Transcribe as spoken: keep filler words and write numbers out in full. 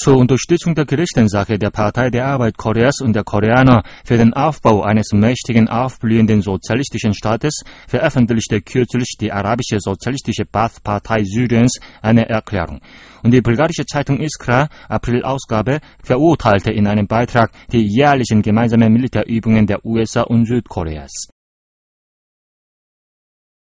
Zur Unterstützung der gerechten Sache der Partei der Arbeit Koreas und der Koreaner für den Aufbau eines mächtigen, aufblühenden sozialistischen Staates veröffentlichte kürzlich die arabische sozialistische Baath-Partei Syriens eine Erklärung. Und die bulgarische Zeitung Iskra, April-Ausgabe, verurteilte in einem Beitrag die jährlichen gemeinsamen Militärübungen der U S A und Südkoreas.